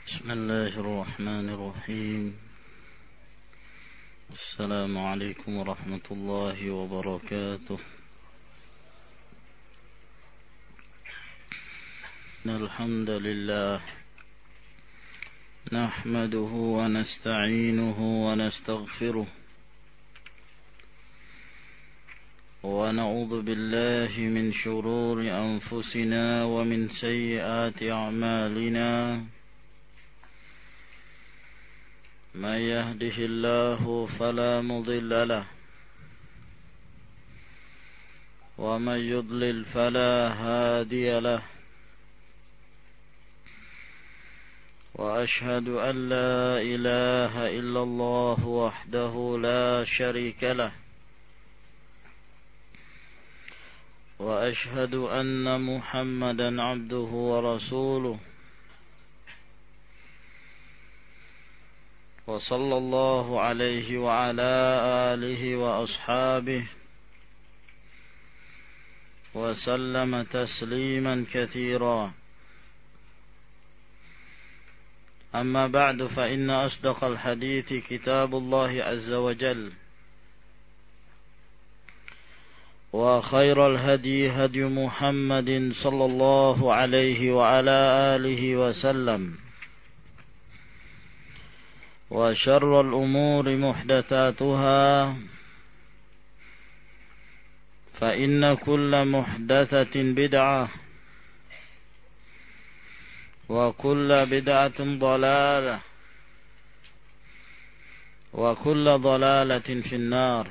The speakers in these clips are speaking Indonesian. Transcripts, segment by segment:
بسم الله الرحمن الرحيم. السلام عليكم ورحمة الله وبركاته. الحمد لله نحمده ونستعينه ونستغفره ونعوذ بالله من شرور أنفسنا ومن سيئات أعمالنا. من يهده الله فلا مضل له ومن يضلل فلا هادي له. وأشهد أن لا إله إلا الله وحده لا شريك له وأشهد أن محمدا عبده ورسوله وصلى الله عليه وعلى آله وأصحابه وسلم تسليما كثيرا. أما بعد فإن أصدق الحديث كتاب الله عز وجل وخير الهدي هدي محمد صلى الله عليه وعلى آله وسلم وشر الأمور محدثاتها فإن كل محدثة بدعة وكل بدعة ضلالة وكل ضلالة في النار.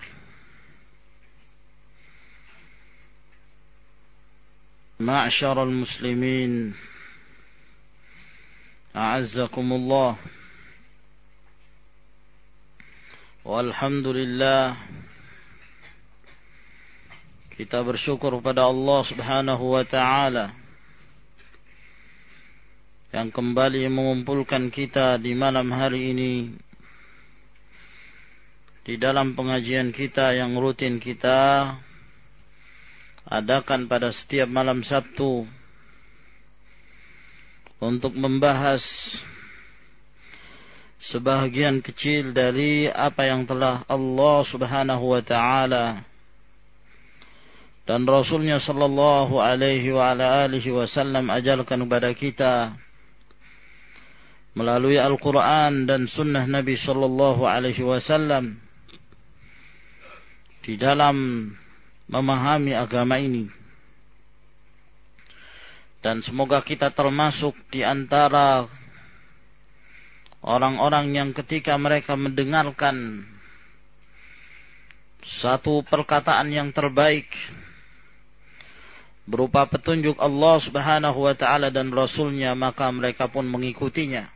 معشر المسلمين أعزكم الله. Walhamdulillah, kita bersyukur kepada Allah Subhanahu wa ta'ala yang kembali mengumpulkan kita di malam hari ini di dalam pengajian kita yang rutin kita adakan pada setiap malam Sabtu untuk membahas sebahagian kecil dari apa yang telah Allah Subhanahu wa ta'ala dan Rasulnya sallallahu alaihi wa ala alihi wasallam ajarkan kepada kita melalui Al-Quran dan sunnah Nabi sallallahu alaihi wasallam di dalam memahami agama ini. Dan semoga kita termasuk di antara orang-orang yang ketika mereka mendengarkan satu perkataan yang terbaik berupa petunjuk Allah Subhanahu wa ta'ala dan Rasulnya, maka mereka pun mengikutinya.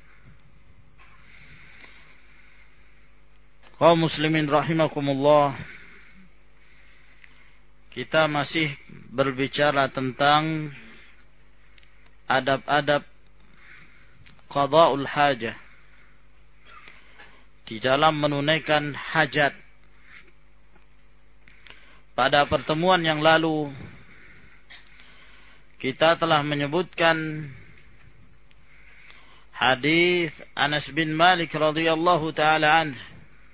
Kaum muslimin rahimakumullah, kita masih berbicara tentang adab-adab qada'ul hajah di dalam menunaikan hajat. Pada pertemuan yang lalu kita telah menyebutkan hadis Anas bin Malik radhiyallahu taala anhu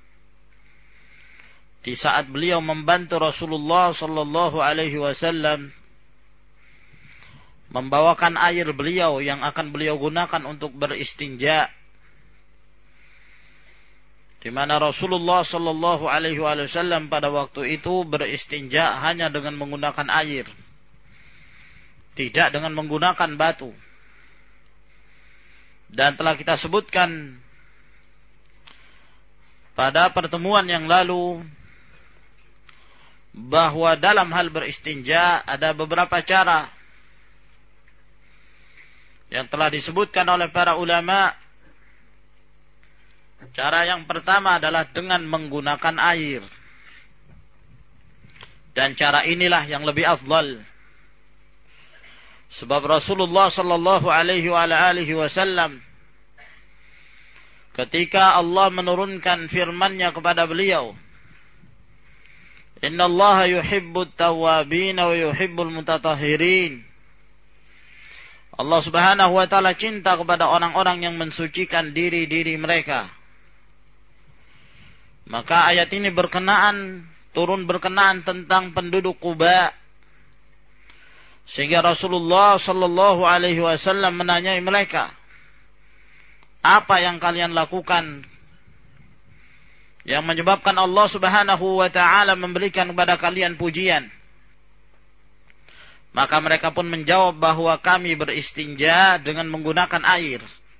di saat beliau membantu Rasulullah sallallahu alaihi wasallam membawakan air beliau yang akan beliau gunakan untuk beristinja, di mana Rasulullah sallallahu alaihi wasallam pada waktu itu beristinja hanya dengan menggunakan air, tidak dengan menggunakan batu. Dan telah kita sebutkan pada pertemuan yang lalu bahwa dalam hal beristinja ada beberapa cara yang telah disebutkan oleh para ulama. Cara yang pertama adalah dengan menggunakan air. Dan cara inilah yang lebih afdal. Sebab Rasulullah sallallahu alaihi wasallam ketika Allah menurunkan firman-Nya kepada beliau, Innallaha yuhibbut tawwabin wa yuhibbul mutatahhirin. Allah Subhanahu wa ta'ala cinta kepada orang-orang yang mensucikan diri-diri mereka. Maka ayat ini turun berkenaan tentang penduduk Quba. Sehingga Rasulullah sallallahu alaihi wasallam menanyai mereka, apa yang kalian lakukan yang menyebabkan Allah Subhanahu wa ta'ala memberikan kepada kalian pujian? Maka mereka pun menjawab bahwa kami beristinja dengan menggunakan air.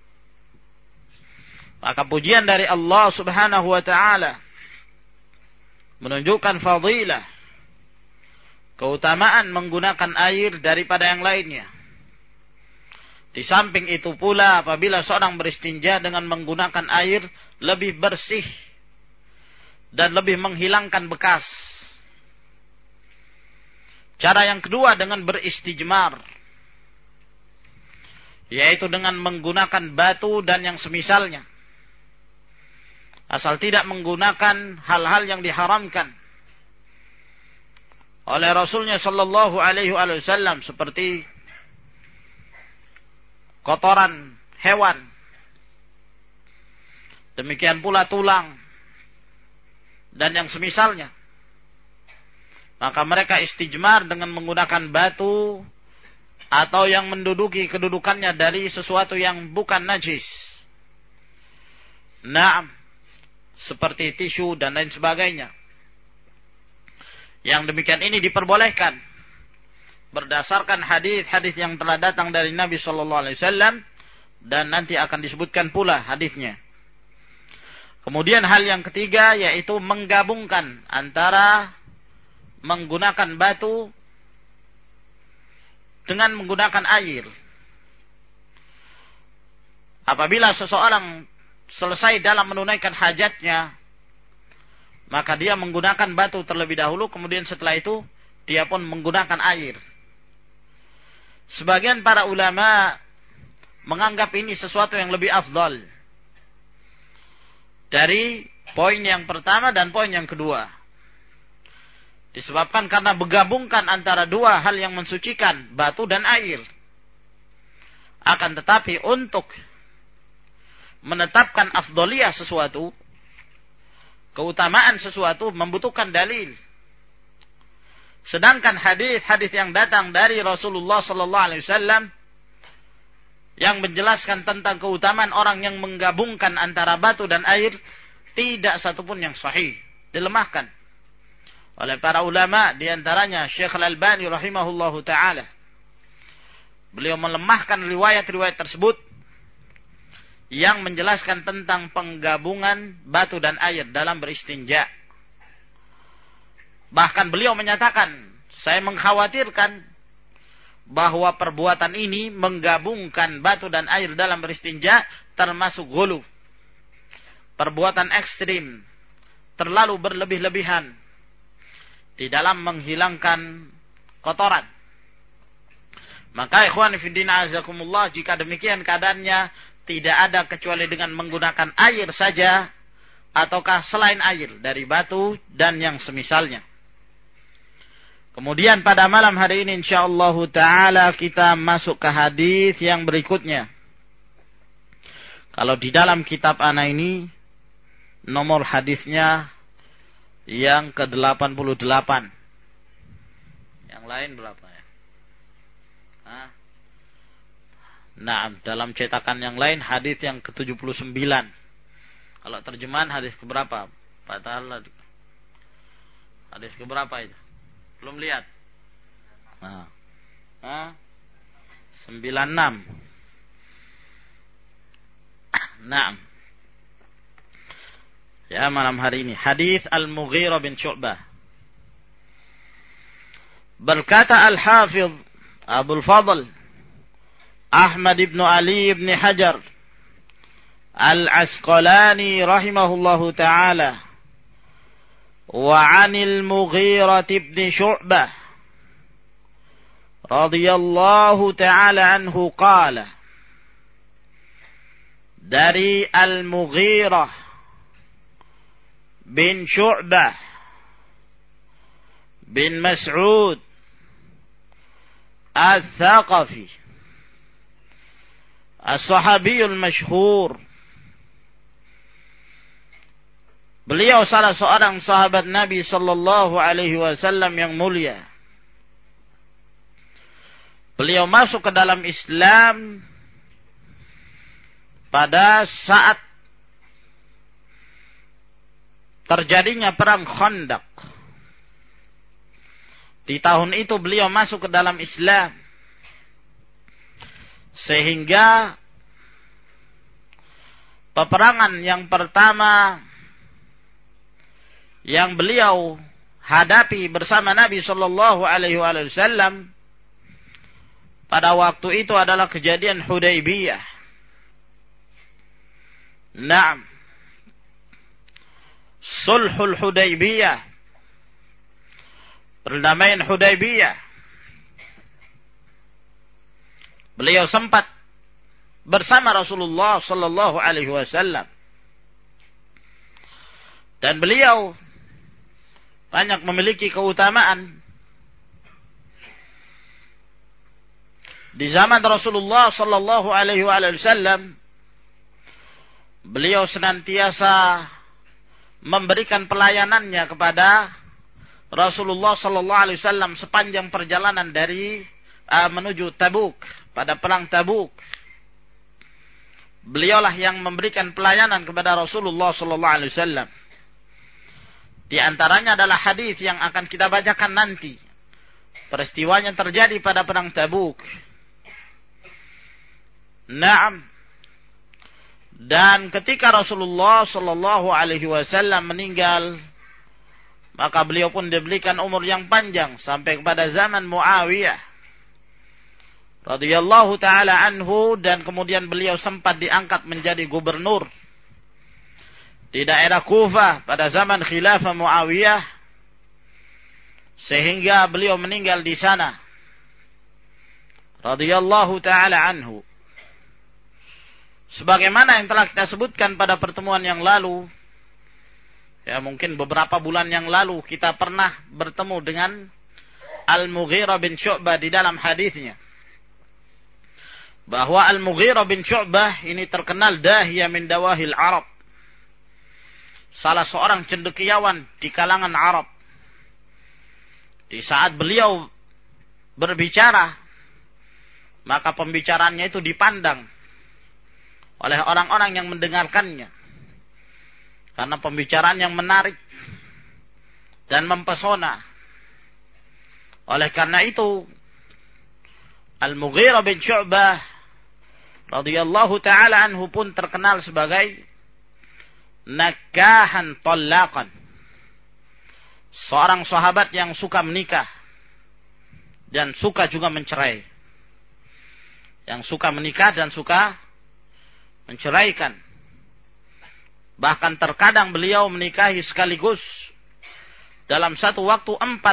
Maka pujian dari Allah Subhanahu wa ta'ala menunjukkan fadilah, keutamaan menggunakan air daripada yang lainnya. Di samping itu pula, apabila seorang beristinja dengan menggunakan air, lebih bersih dan lebih menghilangkan bekas. Cara yang kedua dengan beristijmar, yaitu dengan menggunakan batu dan yang semisalnya, asal tidak menggunakan hal-hal yang diharamkan oleh Rasulnya sallallahu alaihi wasallam, seperti kotoran hewan, demikian pula tulang dan yang semisalnya. Maka mereka istijmar dengan menggunakan batu atau yang menduduki kedudukannya dari sesuatu yang bukan najis. Naam, seperti tisu dan lain sebagainya. Yang demikian ini diperbolehkan berdasarkan hadis-hadis yang telah datang dari Nabi sallallahu alaihi wasallam, dan nanti akan disebutkan pula hadisnya. Kemudian hal yang ketiga yaitu menggabungkan antara menggunakan batu dengan menggunakan air. Apabila seseorang selesai dalam menunaikan hajatnya, maka dia menggunakan batu terlebih dahulu, kemudian setelah itu dia pun menggunakan air. Sebagian para ulama menganggap ini sesuatu yang lebih afdal dari poin yang pertama dan poin yang kedua. Disebabkan karena menggabungkan antara dua hal yang mensucikan, batu dan air. Akan tetapi untuk menetapkan afdaliyah sesuatu, keutamaan sesuatu, membutuhkan dalil. Sedangkan hadis-hadis yang datang dari Rasulullah sallallahu alaihi wasallam yang menjelaskan tentang keutamaan orang yang menggabungkan antara batu dan air, tidak satupun yang sahih, dilemahkan oleh para ulama, di antaranya Syekh Al-Albani rahimahullahu taala. Beliau melemahkan riwayat-riwayat tersebut yang menjelaskan tentang penggabungan batu dan air dalam beristinja. Bahkan beliau menyatakan, saya mengkhawatirkan bahwa perbuatan ini menggabungkan batu dan air dalam beristinja termasuk ghulu, perbuatan ekstrim, terlalu berlebih-lebihan di dalam menghilangkan kotoran. Maka ikhwan fillah azakumullah, jika demikian keadaannya, tidak ada kecuali dengan menggunakan air saja ataukah selain air dari batu dan yang semisalnya. Kemudian pada malam hari ini insyaallah taala kita masuk ke hadis yang berikutnya. Kalau di dalam kitab ana ini nomor hadisnya yang ke-88. Yang lain berapa ya? Nah, dalam cetakan yang lain hadis yang ke-79. Kalau terjemahan hadis keberapa? Pak Ta'ala. Hadis keberapa itu? Belum lihat. 96. Naam. Ya, malam hari ini hadis Al-Mughirah bin Syu'bah. Berkata Al-Hafidh Abul Fadl Ahmad ibn Ali ibn Hajar Al-Asqalani rahimahullahu ta'ala, wa 'anil Mughirah ibn Syu'bah radhiyallahu ta'ala anhu qala, dari Al-Mughirah bin Syu'bah bin Mas'ud Al-Thaqafi as-sahabiyul masyhur. Beliau salah seorang sahabat Nabi sallallahu alaihi wasallam yang mulia. Beliau masuk ke dalam Islam pada saat terjadinya perang Khandaq. Di tahun itu beliau masuk ke dalam Islam. Sehingga peperangan yang pertama yang beliau hadapi bersama Nabi sallallahu alaihi wasallam pada waktu itu adalah kejadian Hudaybiyah. Naam. Sulhul Hudaybiyah. Perdamaian Hudaybiyah. Beliau sempat bersama Rasulullah sallallahu alaihi wasallam. Dan beliau banyak memiliki keutamaan. Di zaman Rasulullah sallallahu alaihi wasallam, beliau senantiasa memberikan pelayanannya kepada Rasulullah sallallahu alaihi wasallam sepanjang perjalanan dari menuju Tabuk, pada perang Tabuk. Beliaulah yang memberikan pelayanan kepada Rasulullah sallallahu alaihi wasallam. Di antaranya adalah hadis yang akan kita bacakan nanti. Peristiwanya terjadi pada perang Tabuk. Naam. Dan ketika Rasulullah sallallahu alaihi wasallam meninggal, maka beliau pun diberikan umur yang panjang sampai kepada zaman Muawiyah radhiyallahu taala anhu, dan kemudian beliau sempat diangkat menjadi gubernur di daerah Kufah pada zaman khilafah Muawiyah, sehingga beliau meninggal di sana radhiyallahu taala anhu. Sebagaimana yang telah kita sebutkan pada pertemuan yang lalu, ya mungkin beberapa bulan yang lalu kita pernah bertemu dengan Al-Mughirah bin Syu'bah di dalam hadisnya, bahwa Al-Mughirah bin Syu'bah ini terkenal dahiyah min dawahil Arab, salah seorang cendekiawan di kalangan Arab. Di saat beliau berbicara, maka pembicaraannya itu dipandang oleh orang-orang yang mendengarkannya, karena pembicaraan yang menarik dan mempesona. Oleh karena itu, Al-Mughirah bin Syu'bah radhiyallahu ta'ala anhu pun terkenal sebagai nakahan talaqan, seorang sahabat yang suka menikah dan suka juga mencerai, yang suka menikah dan suka menceraikan. Bahkan terkadang beliau menikahi sekaligus dalam satu waktu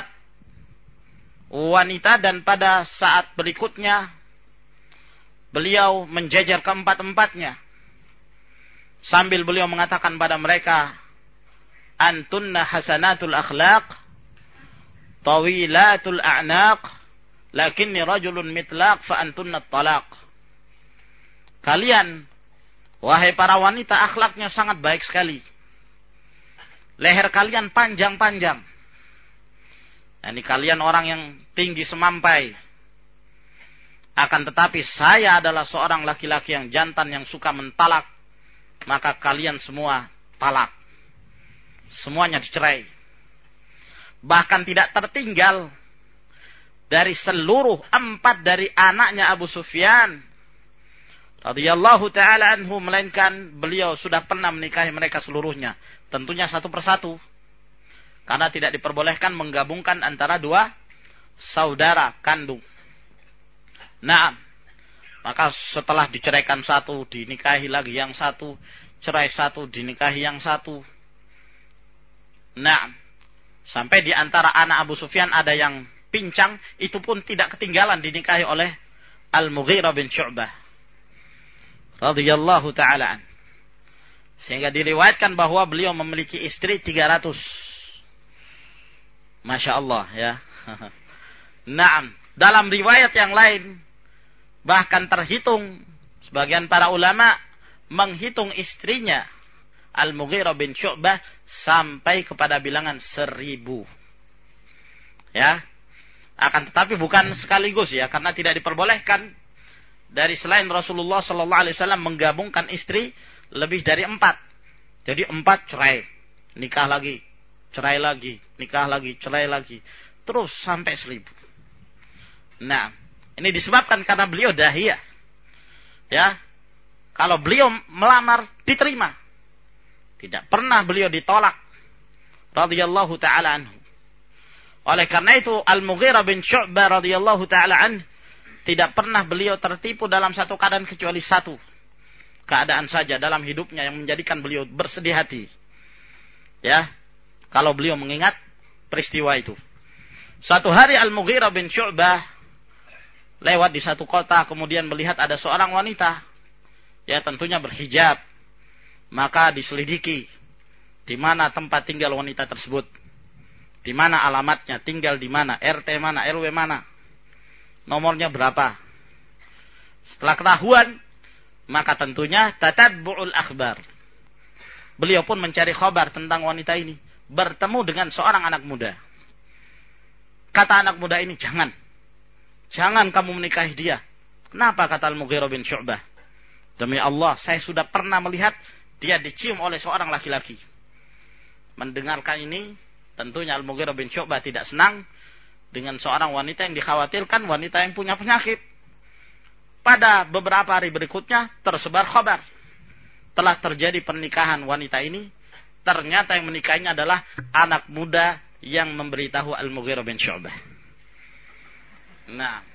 4 wanita, dan pada saat berikutnya beliau menjejer keempat-empatnya sambil beliau mengatakan pada mereka, antunna hasanatul akhlaq tawilatul a'naq lakinni rajulun mitlaq fa antunna talaq. Kalian, wahai para wanita, akhlaknya sangat baik sekali, leher kalian panjang-panjang. Ini kalian orang yang tinggi semampai. Akan tetapi saya adalah seorang laki-laki yang jantan yang suka mentalak. Maka kalian semua talak. Semuanya dicerai. Bahkan tidak tertinggal dari seluruh 4 dari anaknya Abu Sufyan radhiyallahu ta'ala anhu, melainkan beliau sudah pernah menikahi mereka seluruhnya. Tentunya satu persatu, karena tidak diperbolehkan menggabungkan antara 2 saudara kandung. Nah, maka setelah diceraikan satu, dinikahi lagi yang satu, cerai satu, dinikahi yang satu. Nah, sampai di antara anak Abu Sufyan ada yang pincang, itu pun tidak ketinggalan dinikahi oleh Al-Mughirah bin Syu'bah radhiyallahu ta'ala an. Sehingga diriwayatkan bahwa beliau memiliki istri 300. Masya Allah ya. Naam. Dalam riwayat yang lain bahkan terhitung Sebagian para ulama menghitung istrinya Al-Mughirah bin Syu'bah sampai kepada bilangan 1000. Ya. Akan tetapi bukan sekaligus ya, karena tidak diperbolehkan dari selain Rasulullah sallallahu alaihi wasallam menggabungkan istri lebih dari 4. Jadi 4 cerai, nikah lagi, cerai lagi, nikah lagi, cerai lagi, terus sampai 1000. Nah, ini disebabkan karena beliau dahiyah. Ya. Kalau beliau melamar diterima. Tidak pernah beliau ditolak. Radhiyallahu ta'ala anhu. Oleh karena itu, Al-Mughirah bin Syu'bah radhiyallahu ta'ala anhu, tidak pernah beliau tertipu dalam satu keadaan kecuali satu keadaan saja dalam hidupnya yang menjadikan beliau bersedih hati. Ya, kalau beliau mengingat peristiwa itu. Suatu hari Al-Mughirah bin Syu'bah lewat di satu kota, kemudian melihat ada seorang wanita. Ya, tentunya berhijab. Maka diselidiki di mana tempat tinggal wanita tersebut, di mana alamatnya, tinggal di mana, RT mana, RW mana, nomornya berapa. Setelah ketahuan, maka tentunya tatabbu'ul akhbar. Beliau pun mencari kabar tentang wanita ini, bertemu dengan seorang anak muda. Kata anak muda ini, jangan kamu menikahi dia. Kenapa? Kata Al-Mughirah bin Syu'bah. Demi Allah, saya sudah pernah melihat dia dicium oleh seorang laki-laki. Mendengarkan ini, tentunya Al-Mughirah bin Syu'bah tidak senang dengan seorang wanita yang dikhawatirkan wanita yang punya penyakit. Pada beberapa hari berikutnya tersebar kabar telah terjadi pernikahan wanita ini. Ternyata yang menikahinya adalah anak muda yang memberitahu Al-Mughirah bin Syu'bah. Nah,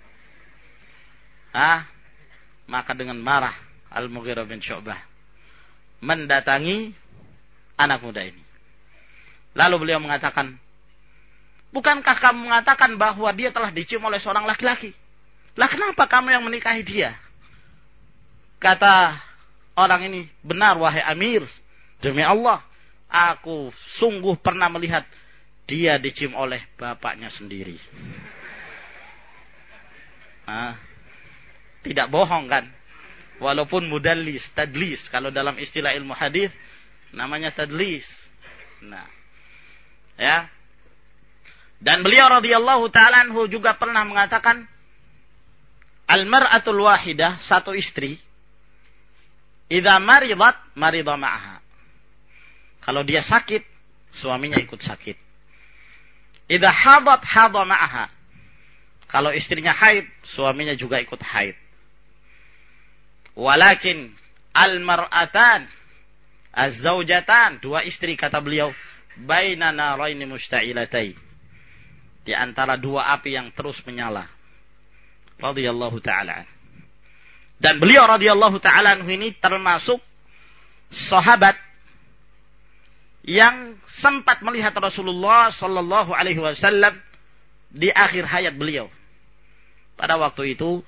maka dengan marah Al-Mughirah bin Syu'bah mendatangi anak muda ini. Lalu beliau mengatakan, bukankah kamu mengatakan bahwa dia telah dicium oleh seorang laki-laki? Lah kenapa kamu yang menikahi dia? Kata orang ini, benar wahai Amir, demi Allah, aku sungguh pernah melihat dia dicium oleh bapaknya sendiri. Tidak bohong kan? Walaupun mudallis, tadlis, kalau dalam istilah ilmu hadis namanya tadlis. Nah, ya. Dan beliau radhiyallahu ta'ala anhu juga pernah mengatakan, al-mar'atul wahidah, satu istri, idza maridat marida ma'aha. Kalau dia sakit, suaminya ikut sakit. Idza hadat hadha ma'aha. Kalau istrinya haid, suaminya juga ikut haid. Walakin al-mar'atan az-zawjatan, dua istri kata beliau, baina naraini musta'ilatain, di antara dua api yang terus menyala. Radhiyallahu ta'ala. Dan beliau radhiyallahu ta'ala ini termasuk sahabat yang sempat melihat Rasulullah sallallahu alaihi wasallam di akhir hayat beliau. Pada waktu itu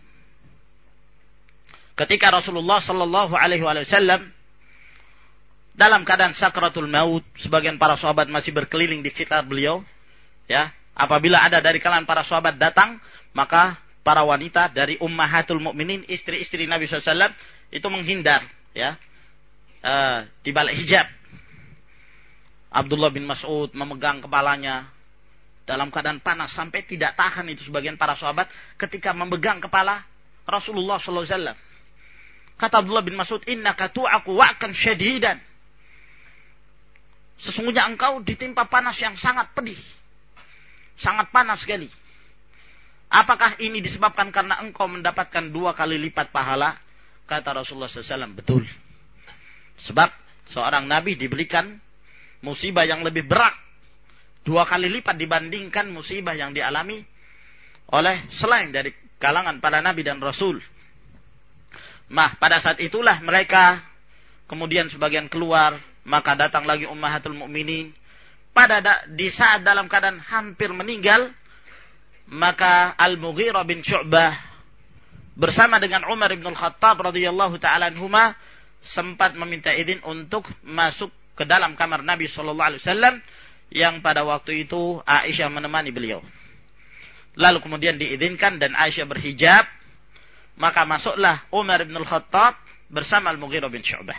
ketika Rasulullah sallallahu alaihi wasallam dalam keadaan sakratul maut, sebagian para sahabat masih berkeliling di sekitar beliau, ya. Apabila ada dari kalangan para sahabat datang, maka para wanita dari ummahatul mukminin, istri-istri Nabi SAW itu menghindar, ya, di balik hijab. Abdullah bin Mas'ud memegang kepalanya dalam keadaan panas sampai tidak tahan itu sebagian para sahabat ketika memegang kepala Rasulullah SAW. Kata Abdullah bin Mas'ud, innaka tu'aku wa'kan syadidan. Sesungguhnya engkau ditimpa panas yang sangat pedih. Sangat panas sekali. Apakah ini disebabkan karena engkau mendapatkan 2 kali lipat pahala? Kata Rasulullah SAW, betul. Sebab seorang nabi diberikan musibah yang lebih berat 2 kali lipat dibandingkan musibah yang dialami oleh selain dari kalangan para nabi dan rasul. Pada saat itulah mereka kemudian sebagian keluar, maka datang lagi ummahatul mukminin. Di saat dalam keadaan hampir meninggal, maka Al-Mughirah bin Syu'bah bersama dengan Umar bin Al-Khattab radhiyallahu ta'ala anhuma sempat meminta izin untuk masuk ke dalam kamar Nabi sallallahu alaihi wasallam yang pada waktu itu Aisyah menemani beliau. Lalu kemudian diizinkan dan Aisyah berhijab Maka masuklah Umar bin Al-Khattab bersama Al-Mughirah bin Syu'bah.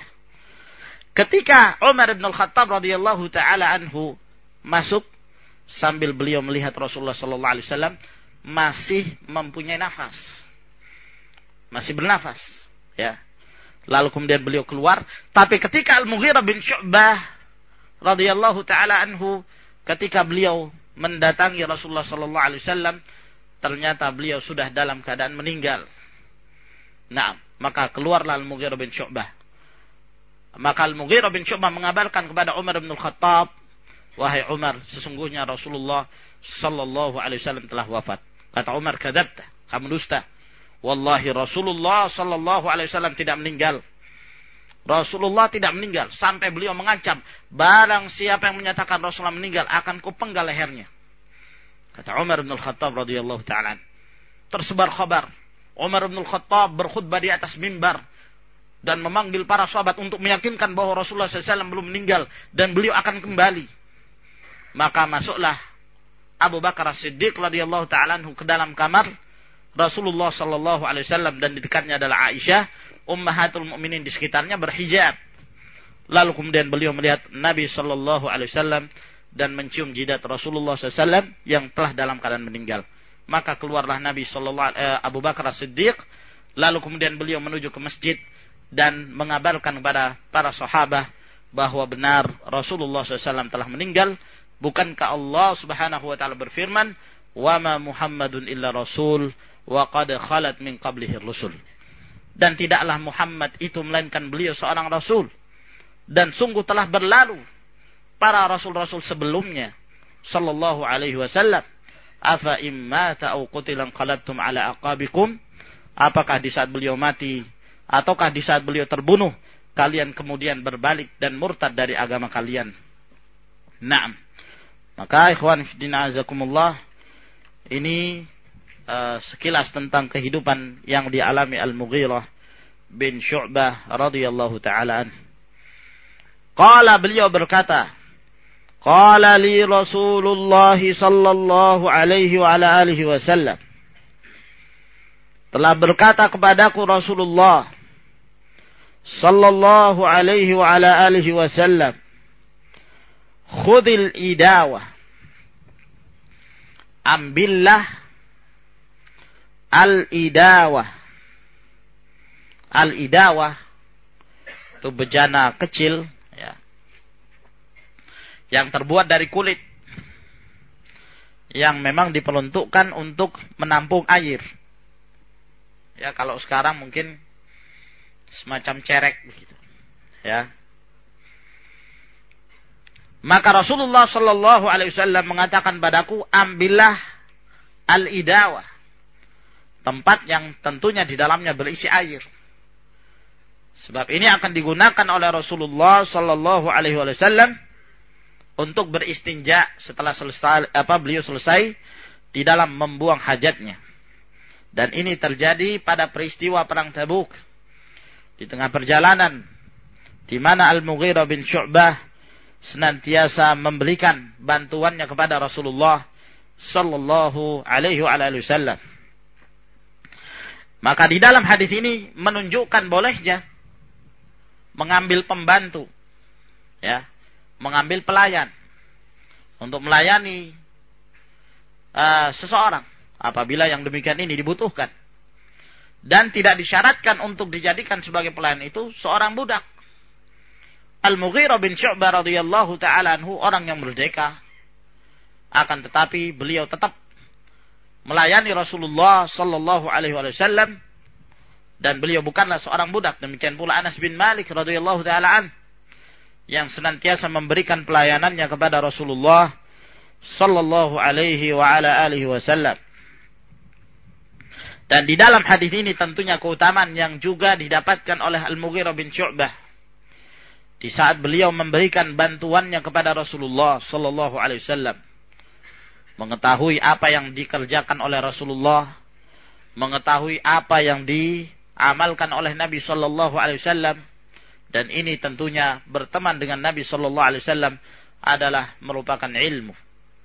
Ketika Umar bin Al-Khattab radhiyallahu taala anhu masuk, sambil beliau melihat Rasulullah sallallahu alaihi wasallam masih mempunyai nafas. Masih bernafas, ya. Lalu kemudian beliau keluar, tapi ketika Al-Mughirah bin Syu'bah radhiyallahu taala anhu, ketika beliau mendatangi Rasulullah sallallahu alaihi wasallam, ternyata beliau sudah dalam keadaan meninggal. Nah, maka keluarlah Al-Mughirah bin Syu'bah. Maka Al-Mughirah bin Syu'bah mengabarkan kepada Umar bin Al-Khattab, wahai Umar, sesungguhnya Rasulullah sallallahu alaihi wasallam telah wafat. Kata Umar, kadzabta, kamu dusta. Wallahi Rasulullah sallallahu alaihi wasallam tidak meninggal. Rasulullah tidak meninggal, sampai beliau mengancam, barang siapa yang menyatakan Rasulullah meninggal akan kupenggal lehernya. Kata Umar bin Al-Khattab radhiyallahu ta'ala. Tersebar kabar Umar bin Al-Khattab berkhutbah di atas mimbar dan memanggil para sahabat untuk meyakinkan bahwa Rasulullah SAW belum meninggal dan beliau akan kembali. Maka masuklah Abu Bakar As-Siddiq radhiyallahu ta'ala ke dalam kamar Rasulullah sallallahu alaihi wasallam, dan di dekatnya adalah Aisyah, ummahatul mukminin di sekitarnya berhijab. Lalu kemudian beliau melihat Nabi sallallahu alaihi wasallam dan mencium jidat Rasulullah SAW yang telah dalam keadaan meninggal. Maka keluarlah Nabi Abu Bakar As-Siddiq, lalu kemudian beliau menuju ke masjid dan mengabarkan kepada para sahabat bahwa benar Rasulullah SAW telah meninggal. Bukankah Allah Subhanahu wa taala berfirman, "Wa ma Muhammadun illa rasul wa qad khalat min qablihi rusul." Dan tidaklah Muhammad itu melainkan beliau seorang rasul, dan sungguh telah berlalu para rasul-rasul sebelumnya sallallahu alaihi wasallam. Afa imma ta'u qutilan qalabtum ala aqabikum, apakah di saat beliau mati ataukah di saat beliau terbunuh kalian kemudian berbalik dan murtad dari agama kalian. Naam. Maka ikhwan fillah azakumullah, ini sekilas tentang kehidupan yang dialami Al-Mughirah bin Syu'bah radhiyallahu ta'ala anhu. Qala, beliau berkata, qala li Rasulullah sallallahu alaihi wa ala alihi wasallam, telah berkata kepadaku Rasulullah sallallahu alaihi wa ala alihi wasallam, khudil idawah, ambillah al-idawah. Al-idawah itu bejana kecil, ya, yang terbuat dari kulit, yang memang diperuntukkan untuk menampung air. Ya, kalau sekarang mungkin semacam cerek begitu, ya. Maka Rasulullah sallallahu alaihi wasallam mengatakan padaku, ambillah al-idawah, tempat yang tentunya di dalamnya berisi air. Sebab ini akan digunakan oleh Rasulullah sallallahu alaihi wasallam untuk beristinja setelah beliau selesai di dalam membuang hajatnya. Dan ini terjadi pada peristiwa perang Tabuk, di tengah perjalanan, di mana Al-Mughirah bin Syu'bah senantiasa memberikan bantuannya kepada Rasulullah sallallahu alaihi wasallam. Maka di dalam hadis ini menunjukkan bolehnya mengambil pembantu, ya, mengambil pelayan untuk melayani seseorang apabila yang demikian ini dibutuhkan. Dan tidak disyaratkan untuk dijadikan sebagai pelayan itu seorang budak. Al-Mughirah bin Syu'bah radhiyallahu ta'ala anhu orang yang merdeka, akan tetapi beliau tetap melayani Rasulullah sallallahu alaihi wasallam, dan beliau bukanlah seorang budak. Demikian pula Anas bin Malik radhiyallahu ta'ala an, yang senantiasa memberikan pelayanannya kepada Rasulullah sallallahu alaihi wa ala alihi wasallam. Dan di dalam hadis ini tentunya keutamaan yang juga didapatkan oleh Al-Mughirah bin Syu'bah di saat beliau memberikan bantuannya kepada Rasulullah sallallahu alaihi wasallam, mengetahui apa yang dikerjakan oleh Rasulullah, mengetahui apa yang diamalkan oleh Nabi sallallahu alaihi wasallam, dan ini tentunya berteman dengan Nabi sallallahu alaihi wasallam adalah merupakan ilmu.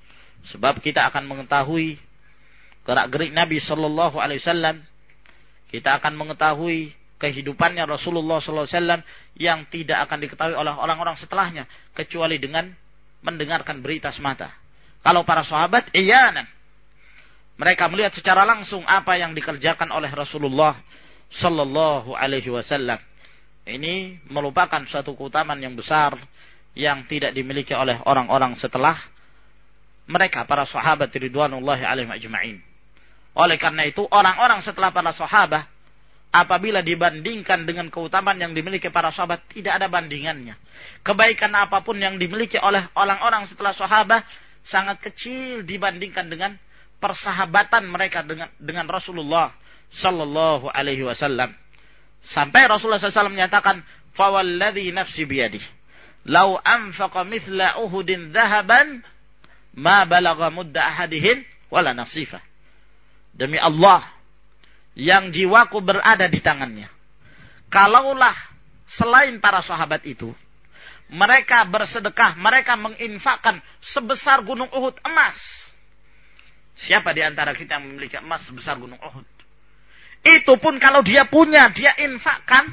Sebab kita akan mengetahui gerak-gerik Nabi sallallahu alaihi wasallam, Kita akan mengetahui kehidupannya Rasulullah SAW yang tidak akan diketahui oleh orang-orang setelahnya kecuali dengan mendengarkan berita semata. Kalau para sahabat iyanan, mereka melihat secara langsung apa yang dikerjakan oleh Rasulullah sallallahu alaihi wasallam. Ini merupakan suatu keutamaan yang besar yang tidak dimiliki oleh orang-orang setelah mereka, para sahabat ridwanullahi alaihim ajma'in. Oleh karena itu, orang-orang setelah para sahabat, apabila dibandingkan dengan keutamaan yang dimiliki para sahabat, tidak ada bandingannya. Kebaikan apapun yang dimiliki oleh orang-orang setelah sahabat sangat kecil dibandingkan dengan persahabatan mereka dengan Rasulullah sallallahu alaihi wasallam. Sampai Rasulullah SAW menyatakan, "Fawalladzi nafsi biyadihi, law anfaqa mithla Uhudin dhahaban, ma balagha mudda ahadihim wala nasifah." Demi Allah yang jiwaku berada di tangannya, kalaulah selain para sahabat itu, mereka bersedekah, mereka menginfakkan sebesar gunung Uhud emas. Siapa di antara kita yang memiliki emas sebesar gunung Uhud? Itu pun kalau dia punya, dia infakkan,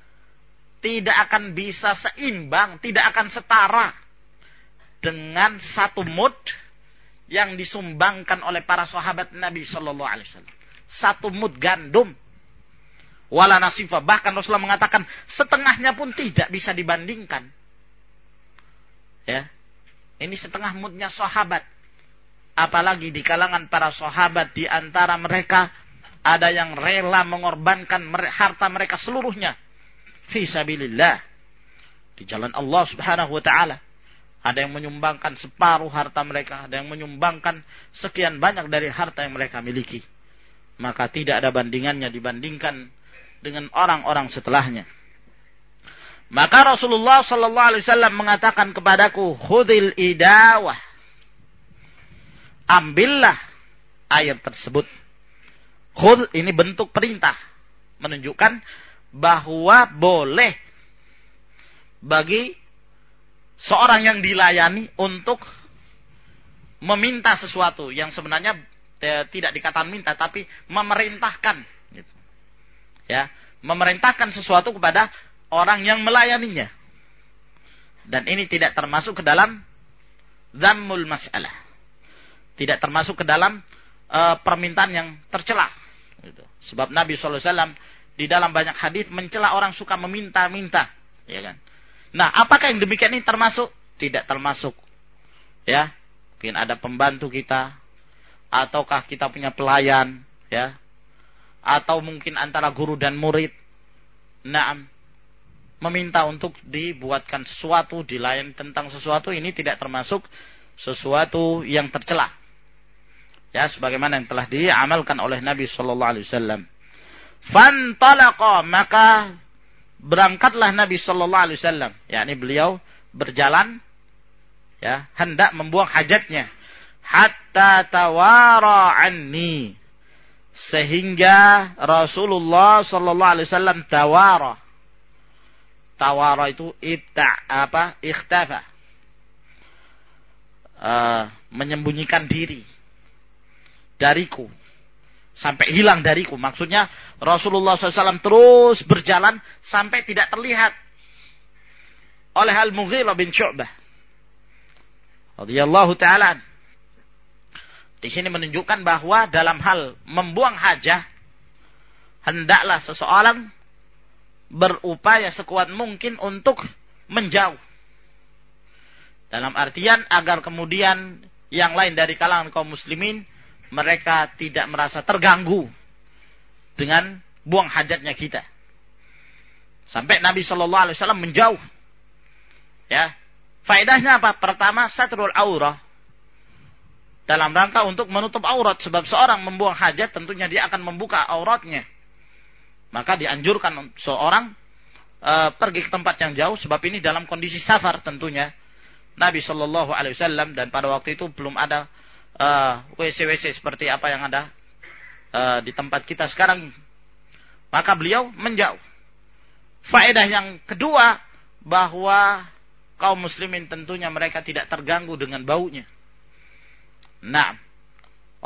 tidak akan bisa seimbang, tidak akan setara dengan satu mud yang disumbangkan oleh para sahabat Nabi Sallallahu Alaihi Wasallam. Satu mud gandum. Wala nasifah. Bahkan Rasulullah mengatakan setengahnya pun tidak bisa dibandingkan. Ya, ini setengah mudnya sahabat. Apalagi di kalangan para sahabat, di antara mereka ada yang rela mengorbankan harta mereka seluruhnya fi sabilillah, di jalan Allah Subhanahu wa taala. Ada yang menyumbangkan separuh harta mereka, ada yang menyumbangkan sekian banyak dari harta yang mereka miliki. Maka tidak ada bandingannya dibandingkan dengan orang-orang setelahnya. Maka Rasulullah sallallahu alaihi wasallam mengatakan kepadaku, "Khudhil idawah." Ambillah air tersebut. Khudh ini bentuk perintah, menunjukkan bahwa boleh bagi seorang yang dilayani untuk meminta sesuatu yang sebenarnya tidak dikatakan minta, tapi memerintahkan. Gitu. Ya, memerintahkan sesuatu kepada orang yang melayaninya. Dan ini tidak termasuk ke dalam dhammul mas'alah. Tidak termasuk ke dalam permintaan yang tercela. Gitu. Sebab Nabi SAW di dalam banyak hadis mencela orang suka meminta-minta. Ya kan? Nah, apakah yang demikian ini termasuk? Tidak termasuk. Ya, mungkin ada pembantu kita, ataukah kita punya pelayan, ya, atau mungkin antara guru dan murid. Naam, meminta untuk dibuatkan sesuatu, dilayani tentang sesuatu, ini tidak termasuk sesuatu yang tercela. Ya, sebagaimana yang telah diamalkan oleh Nabi sallallahu alaihi wasallam. Fantalaqa, maka berangkatlah Nabi sallallahu alaihi wasallam, yakni beliau berjalan, ya, hendak membuang hajatnya, hatta tawara anni, sehingga Rasulullah sallallahu alaihi wasallam tawara. Tawara itu ikhtafa, menyembunyikan diri dariku, sampai hilang dariku. Maksudnya Rasulullah SAW terus berjalan sampai tidak terlihat oleh Al-Mughirah bin Syu'bah radhiyallahu ta'ala. Di sini menunjukkan bahwa dalam hal membuang hajah, hendaklah seseorang berupaya sekuat mungkin untuk menjauh. Dalam artian agar kemudian yang lain dari kalangan kaum muslimin, mereka tidak merasa terganggu dengan buang hajatnya kita. Sampai Nabi Shallallahu Alaihi Wasallam menjauh. Ya, faedahnya apa? Pertama, satrul aurah, dalam rangka untuk menutup aurat. Sebab seorang membuang hajat tentunya dia akan membuka auratnya. Maka dianjurkan seorang pergi ke tempat yang jauh. Sebab ini dalam kondisi safar tentunya. Nabi Shallallahu Alaihi Wasallam, dan pada waktu itu belum ada WC-WC seperti apa yang ada di tempat kita sekarang. Maka beliau menjauh. Faedah yang kedua, bahwa kaum muslimin tentunya mereka tidak terganggu dengan baunya. Nah,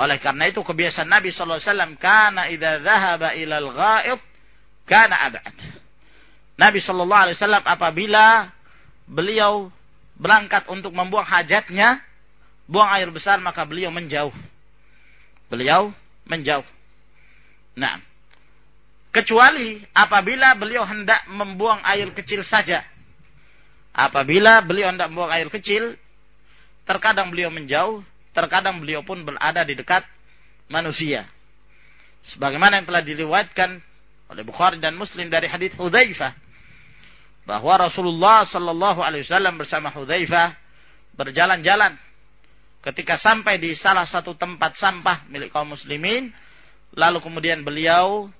Oleh karena itu kebiasaan Nabi sallallahu alaihi wasallam, kana idza dhahaba ilal ghaid kana ab'ad. Nabi sallallahu alaihi wasallam apabila beliau berangkat untuk membuang hajatnya, buang air besar, maka beliau menjauh. Beliau menjauh. Nah, kecuali apabila beliau hendak membuang air kecil saja. Apabila beliau hendak membuang air kecil, terkadang beliau menjauh, terkadang beliau pun berada di dekat manusia. Sebagaimana yang telah diriwayatkan oleh Bukhari dan Muslim dari hadits Hudzaifah, bahwa Rasulullah sallallahu alaihi wasallam bersama Hudzaifah berjalan-jalan. Ketika sampai di salah satu tempat sampah milik kaum muslimin, lalu kemudian beliau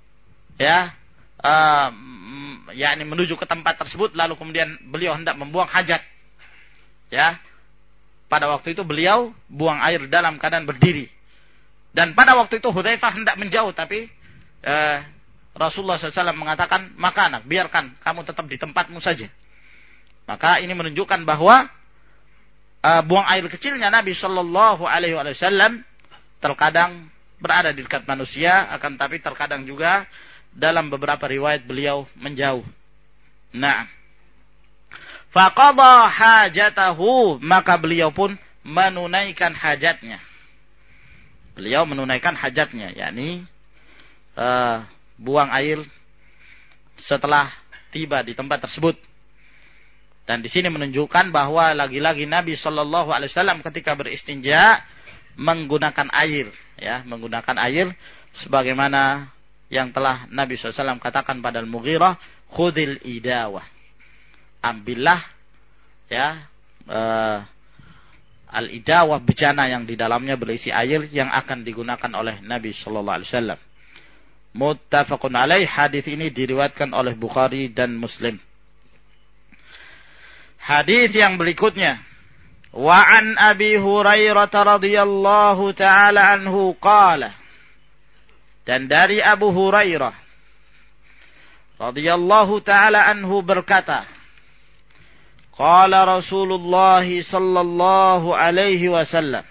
yakni menuju ke tempat tersebut, lalu kemudian beliau hendak membuang hajat. Ya. Pada waktu itu beliau buang air dalam keadaan berdiri. Dan pada waktu itu Hudzaifah hendak menjauh, tapi Rasulullah SAW mengatakan, maka anak, biarkan kamu tetap di tempatmu saja. Maka ini menunjukkan bahwa buang air kecilnya Nabi Shallallahu Alaihi Wasallam terkadang berada di dekat manusia, akan tapi terkadang juga dalam beberapa riwayat beliau menjauh. Nah, faqadha hajatahu, maka beliau pun menunaikan hajatnya. Beliau menunaikan hajatnya, yakni buang air setelah tiba di tempat tersebut. Dan di sini menunjukkan bahwa lagi-lagi Nabi Shallallahu Alaihi Wasallam ketika beristinja menggunakan air, ya, menggunakan air, sebagaimana yang telah Nabi SAW katakan pada Al-Mughirah, khudil idawah, ambillah ya al-idawah, bejana yang di dalamnya berisi air yang akan digunakan oleh Nabi Sallallahu Alaihi Wasallam. Muttafaqun alaih. Hadis ini diriwayatkan oleh Bukhari dan Muslim. Hadis yang berikutnya, wa an Abi Hurairah radhiyallahu taala anhu qala, dan dari Abu Hurairah radhiyallahu taala anhu berkata, qala Rasulullah sallallahu alaihi wasallam,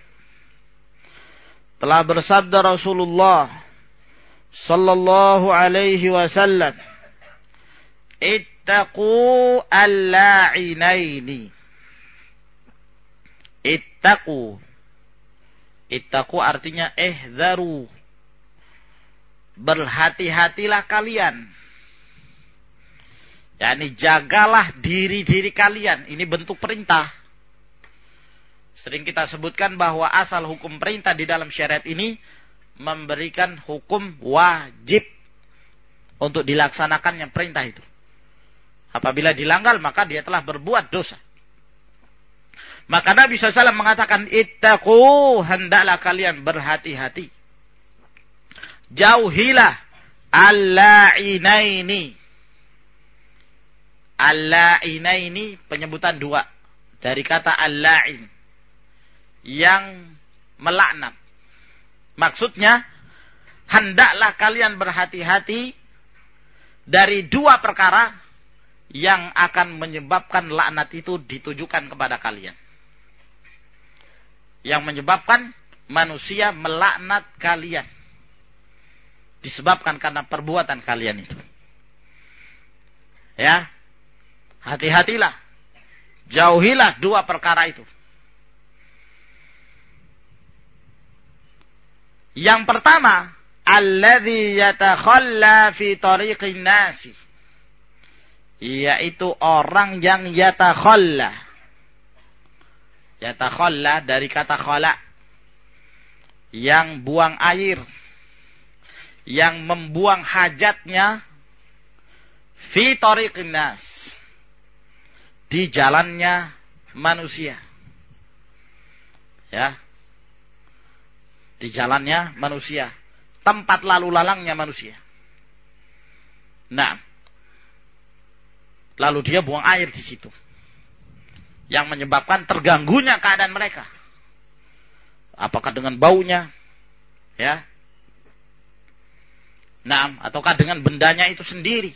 telah bersabda Rasulullah sallallahu alaihi wasallam, ittaqu al-la'inaini. Ittaqu artinya ihzaru, berhati-hatilah kalian. yakni jagalah diri-diri kalian. Ini bentuk perintah. Sering kita sebutkan bahwa asal hukum perintah di dalam syariat ini memberikan hukum wajib untuk dilaksanakannya perintah itu. Apabila dilanggar maka dia telah berbuat dosa. Maka Nabi SAW mengatakan, ittaqu, hendaklah kalian berhati-hati. Jauhilah al-la'inaini. Al-la'inaini penyebutan dua dari kata al-la'in, yang melaknat. Maksudnya, hendaklah kalian berhati-hati dari dua perkara yang akan menyebabkan laknat itu ditujukan kepada kalian. Yang menyebabkan manusia melaknat kalian. Disebabkan karena perbuatan kalian itu. Ya. Hati-hatilah. Jauhilah dua perkara itu. Yang pertama, alladzi yatakhalla fi tariqin nasi, yaitu orang yang yatakhalla. Yatakhalla dari kata khala, yang buang air, yang membuang hajatnya fi tariqin nas, di jalannya manusia. Ya. Di jalannya manusia, tempat lalu lalangnya manusia. Nah, lalu dia buang air di situ, yang menyebabkan terganggunya keadaan mereka. Apakah dengan baunya, ya? Nah, ataukah dengan bendanya itu sendiri?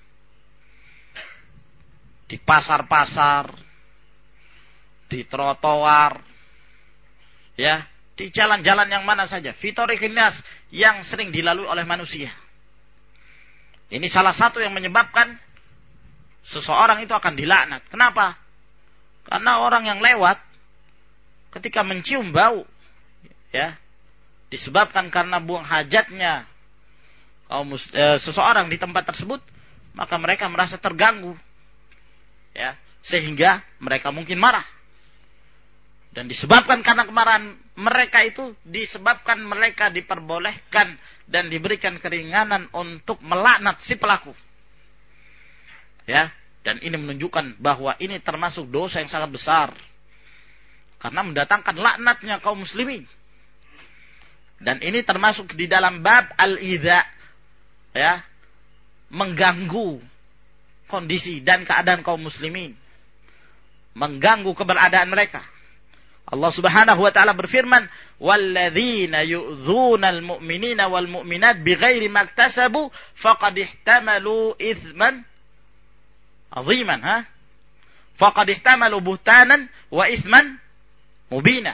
Di pasar-pasar, di trotoar, ya, di jalan-jalan yang mana saja, fi tariqin nas, yang sering dilalui oleh manusia. Ini salah satu yang menyebabkan seseorang itu akan dilaknat. Kenapa? Karena orang yang lewat ketika mencium bau, ya, disebabkan karena buang hajatnya seseorang di tempat tersebut, maka mereka merasa terganggu, ya, sehingga mereka mungkin marah. Dan disebabkan karena kemarahan mereka itu, disebabkan mereka diperbolehkan dan diberikan keringanan untuk melaknat si pelaku. Ya, dan ini menunjukkan bahwa ini termasuk dosa yang sangat besar. Karena mendatangkan laknatnya kaum muslimin. Dan ini termasuk di dalam bab al-idza, ya, mengganggu kondisi dan keadaan kaum muslimin, mengganggu keberadaan mereka. Allah Subhanahu wa taala berfirman, "Walladzina yu'dzunal mu'minina wal mu'minat bighairi maktasabu faqad ihtamalu itsman 'aziman." Faqad ihtamalu buhtanan wa itsman mubina.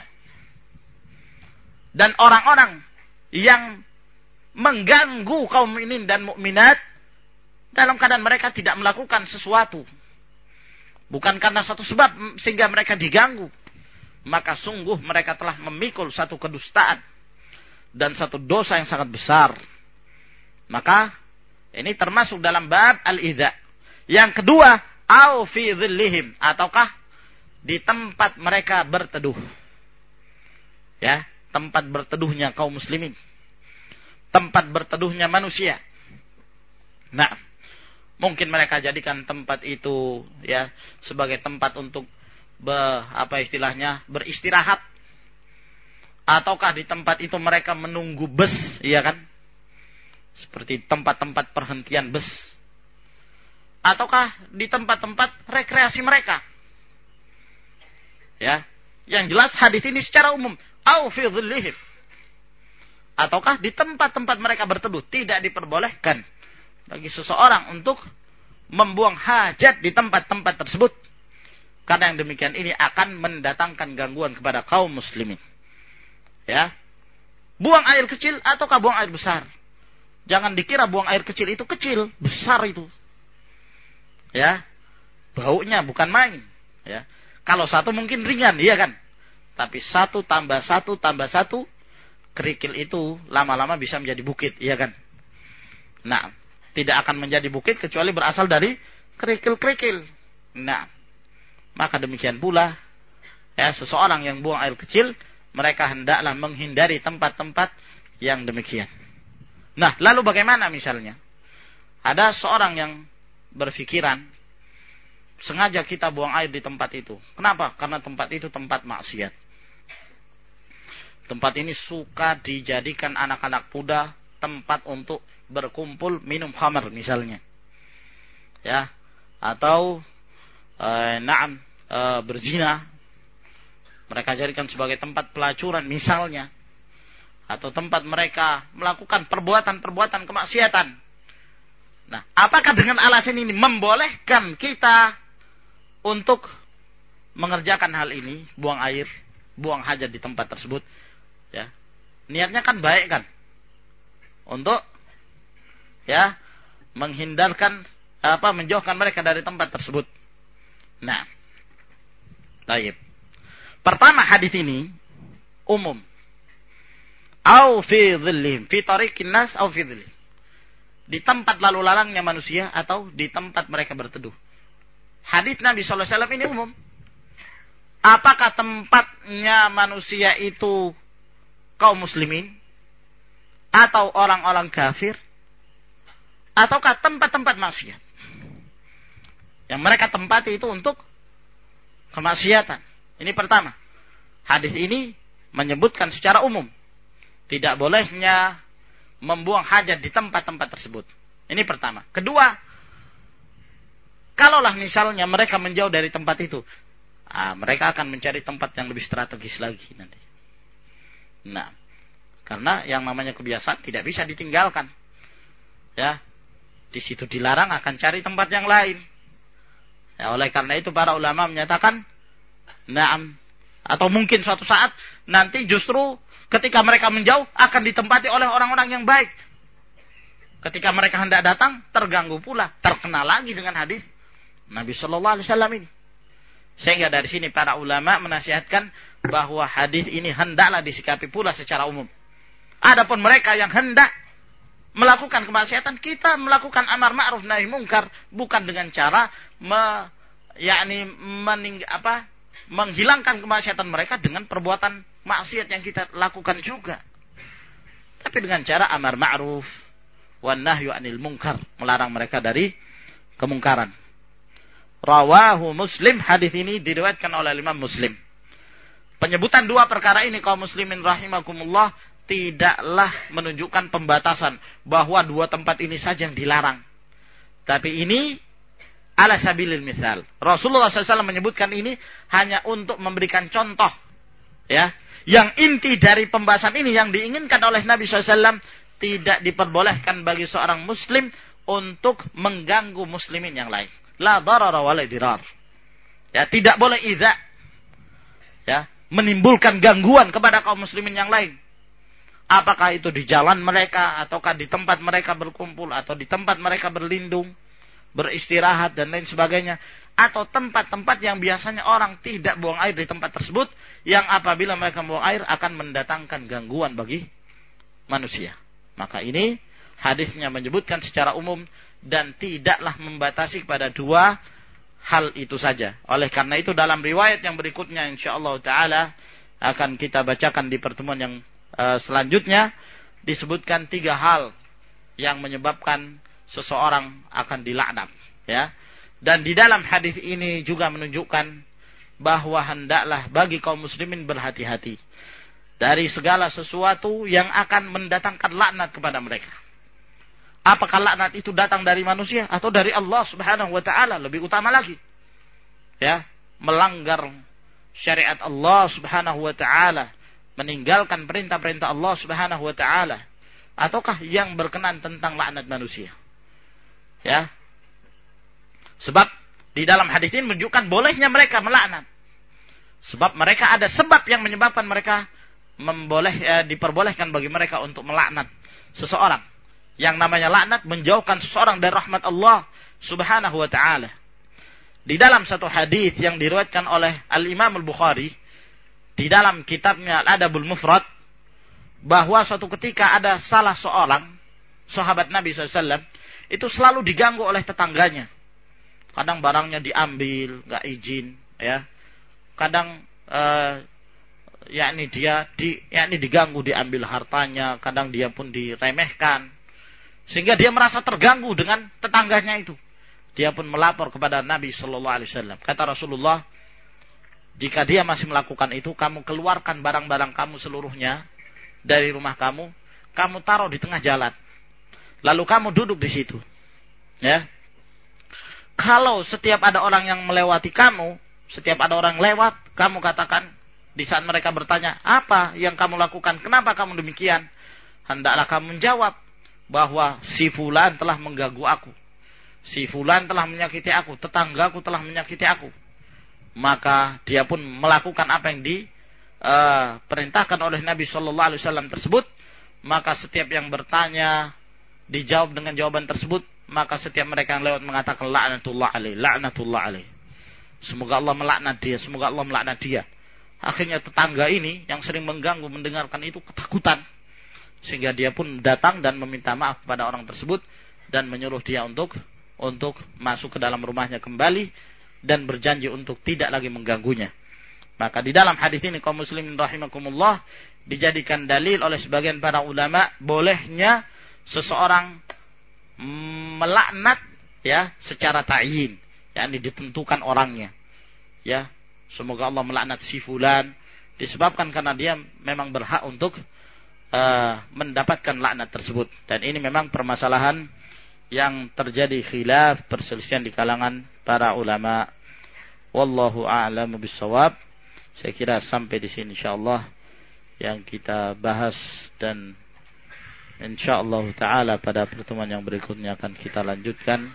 Dan orang-orang yang mengganggu kaum mukminin dan mukminat dalam keadaan mereka tidak melakukan sesuatu, bukan karena suatu sebab sehingga mereka diganggu, maka sungguh mereka telah memikul satu kedustaan dan satu dosa yang sangat besar. Maka ini termasuk dalam bab al-idza. Yang kedua, au fi dhillihim, ataukah di tempat mereka berteduh. Ya, tempat berteduhnya kaum muslimin, tempat berteduhnya manusia. Nah, mungkin mereka jadikan tempat itu, ya, sebagai tempat untuk beristirahat, ataukah di tempat itu mereka menunggu bus, iya kan? Seperti tempat-tempat perhentian bus, ataukah di tempat-tempat rekreasi mereka. Ya, yang jelas hadis ini secara umum, au fi dhillihim, ataukah di tempat-tempat mereka berteduh. Tidak diperbolehkan bagi seseorang untuk membuang hajat di tempat-tempat tersebut. Karena yang demikian ini akan mendatangkan gangguan kepada kaum muslimin. Ya. Buang air kecil ataukah buang air besar. Jangan dikira buang air kecil itu kecil, besar itu. Ya. Baunya bukan main, ya. Kalau satu mungkin ringan, iya kan? Tapi 1 tambah 1 tambah 1, kerikil itu lama-lama bisa menjadi bukit, iya kan? Nah, tidak akan menjadi bukit kecuali berasal dari kerikil-kerikil. Nah, maka demikian pula, ya, seseorang yang buang air kecil, mereka hendaklah menghindari tempat-tempat yang demikian. Nah, lalu bagaimana misalnya? Ada seorang yang berpikiran, sengaja kita buang air di tempat itu. Kenapa? Karena tempat itu tempat maksiat. Tempat ini suka dijadikan anak-anak muda tempat untuk berkumpul minum khamar misalnya. Ya, atau berzina, mereka jadikan sebagai tempat pelacuran misalnya, atau tempat mereka melakukan perbuatan-perbuatan kemaksiatan. Nah, apakah dengan alasan ini membolehkan kita untuk mengerjakan hal ini, buang air, buang hajat di tempat tersebut? Ya, niatnya kan baik kan, untuk, ya, menghindarkan menjauhkan mereka dari tempat tersebut. Nah, baik. Pertama, hadis ini umum. Au fi dhillihim, fi tariqin nas au fi dhillihim. Di tempat lalu lalangnya manusia atau di tempat mereka berteduh. Hadis Nabi sallallahu alaihi wasallam ini umum. Apakah tempatnya manusia itu kaum muslimin atau orang-orang kafir, ataukah tempat-tempat maksiat yang mereka tempati itu untuk kemaksiatan? Ini pertama. Hadis ini menyebutkan secara umum tidak bolehnya membuang hajat di tempat-tempat tersebut. Ini pertama. Kedua, kalaulah misalnya mereka menjauh dari tempat itu, mereka akan mencari tempat yang lebih strategis lagi nanti. Nah, karena yang namanya kebiasaan tidak bisa ditinggalkan. Ya, di situ dilarang akan cari tempat yang lain. Ya, oleh karena itu para ulama menyatakan, atau mungkin suatu saat nanti justru Ketika mereka menjauh, akan ditempati oleh orang-orang yang baik. Ketika mereka hendak datang, terganggu pula. Terkena lagi dengan hadis Nabi Shallallahu Alaihi Wasallam ini. Sehingga dari sini para ulama menasihatkan bahwa hadis ini hendaklah disikapi pula secara umum. Adapun mereka yang hendak melakukan kemaksiatan, kita melakukan amar ma'ruf nahi mungkar bukan dengan cara menghilangkan kemaksiatan mereka dengan perbuatan maksiat yang kita lakukan juga. Tapi dengan cara amar ma'ruf wan nahyu 'anil munkar, melarang mereka dari kemungkaran. Rawahu Muslim, hadis ini diriwayatkan oleh Imam Muslim. Penyebutan dua perkara ini kaum muslimin rahimakumullah tidaklah menunjukkan pembatasan bahwa dua tempat ini saja yang dilarang. Tapi ini ala sabilil mithal. Rasulullah SAW menyebutkan ini hanya untuk memberikan contoh. Ya, yang inti dari pembahasan ini yang diinginkan oleh Nabi SAW, tidak diperbolehkan bagi seorang muslim untuk mengganggu muslimin yang lain. La darara wa la dirar. Ya, tidak boleh idza. Ya, menimbulkan gangguan kepada kaum muslimin yang lain. Apakah itu di jalan mereka, ataukah di tempat mereka berkumpul, atau di tempat mereka berlindung, beristirahat dan lain sebagainya, atau tempat-tempat yang biasanya orang tidak buang air di tempat tersebut, yang apabila mereka buang air akan mendatangkan gangguan bagi manusia. Maka ini hadisnya menyebutkan secara umum dan tidaklah membatasi kepada dua hal itu saja. Oleh karena itu dalam riwayat yang berikutnya insyaallah taala akan kita bacakan di pertemuan yang selanjutnya, disebutkan tiga hal yang menyebabkan seseorang akan dilaknat, ya. Dan di dalam hadis ini juga menunjukkan bahwa hendaklah bagi kaum muslimin berhati-hati dari segala sesuatu yang akan mendatangkan laknat kepada mereka. Apakah laknat itu datang dari manusia atau dari Allah Subhanahu wa taala, lebih utama lagi. Ya, melanggar syariat Allah Subhanahu wa taala, meninggalkan perintah-perintah Allah Subhanahu wa taala, ataukah yang berkenan tentang laknat manusia. Ya. Sebab di dalam hadis ini menunjukkan bolehnya mereka melaknat. Sebab mereka ada sebab yang menyebabkan mereka diperbolehkan bagi mereka untuk melaknat seseorang. Yang namanya laknat menjauhkan seseorang dari rahmat Allah Subhanahu wa taala. Di dalam satu hadis yang diriwayatkan oleh Al-Imam Al-Bukhari di dalam kitabnya Al-Adabul Mufrad, bahwa suatu ketika ada salah seorang sahabat Nabi SAW itu selalu diganggu oleh tetangganya. Kadang barangnya diambil, nggak izin, ya. Kadang dia diganggu, diambil hartanya, kadang dia pun diremehkan. Sehingga dia merasa terganggu dengan tetangganya itu. Dia pun melapor kepada Nabi sallallahu alaihi wasallam. Kata Rasulullah, jika dia masih melakukan itu, kamu keluarkan barang-barang kamu seluruhnya dari rumah kamu, kamu taruh di tengah jalan. Lalu kamu duduk di situ. Ya. Kalau setiap ada orang yang melewati kamu, setiap ada orang lewat, kamu katakan, di saat mereka bertanya, apa yang kamu lakukan? Kenapa kamu demikian? Hendaklah kamu menjawab bahwa si fulan telah mengganggu aku. Si fulan telah menyakiti aku, tetanggaku telah menyakiti aku. Maka dia pun melakukan apa yang diperintahkan oleh Nabi sallallahu alaihi wasallam tersebut. Maka setiap yang bertanya dijawab dengan jawaban tersebut, maka setiap mereka yang lewat mengatakan laknatullah alaih, laknatullah alaih. Semoga Allah melaknat dia, semoga Allah melaknat dia. Akhirnya tetangga ini yang sering mengganggu mendengarkan itu ketakutan. Sehingga dia pun datang dan meminta maaf kepada orang tersebut dan menyuruh dia untuk masuk ke dalam rumahnya kembali dan berjanji untuk tidak lagi mengganggunya. Maka di dalam hadis ini kaum muslimin rahimakumullah dijadikan dalil oleh sebagian para ulama bolehnya seseorang melaknat, ya, secara ta'yin, yakni ditentukan orangnya. Ya, semoga Allah melaknat si fulan disebabkan karena dia memang berhak untuk mendapatkan laknat tersebut. Dan ini memang permasalahan yang terjadi khilaf, perselisihan di kalangan para ulama. Wallahu a'lamu bissawab. Saya kira sampai di sini insyaallah yang kita bahas, dan insyaallah taala pada pertemuan yang berikutnya akan kita lanjutkan.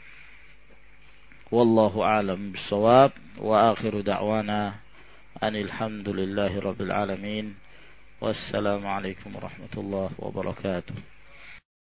Wallahu a'lam bissawab wa akhiru da'wana anil hamdulillahi rabbil alamin. Wassalamualaikum warahmatullahi wabarakatuh.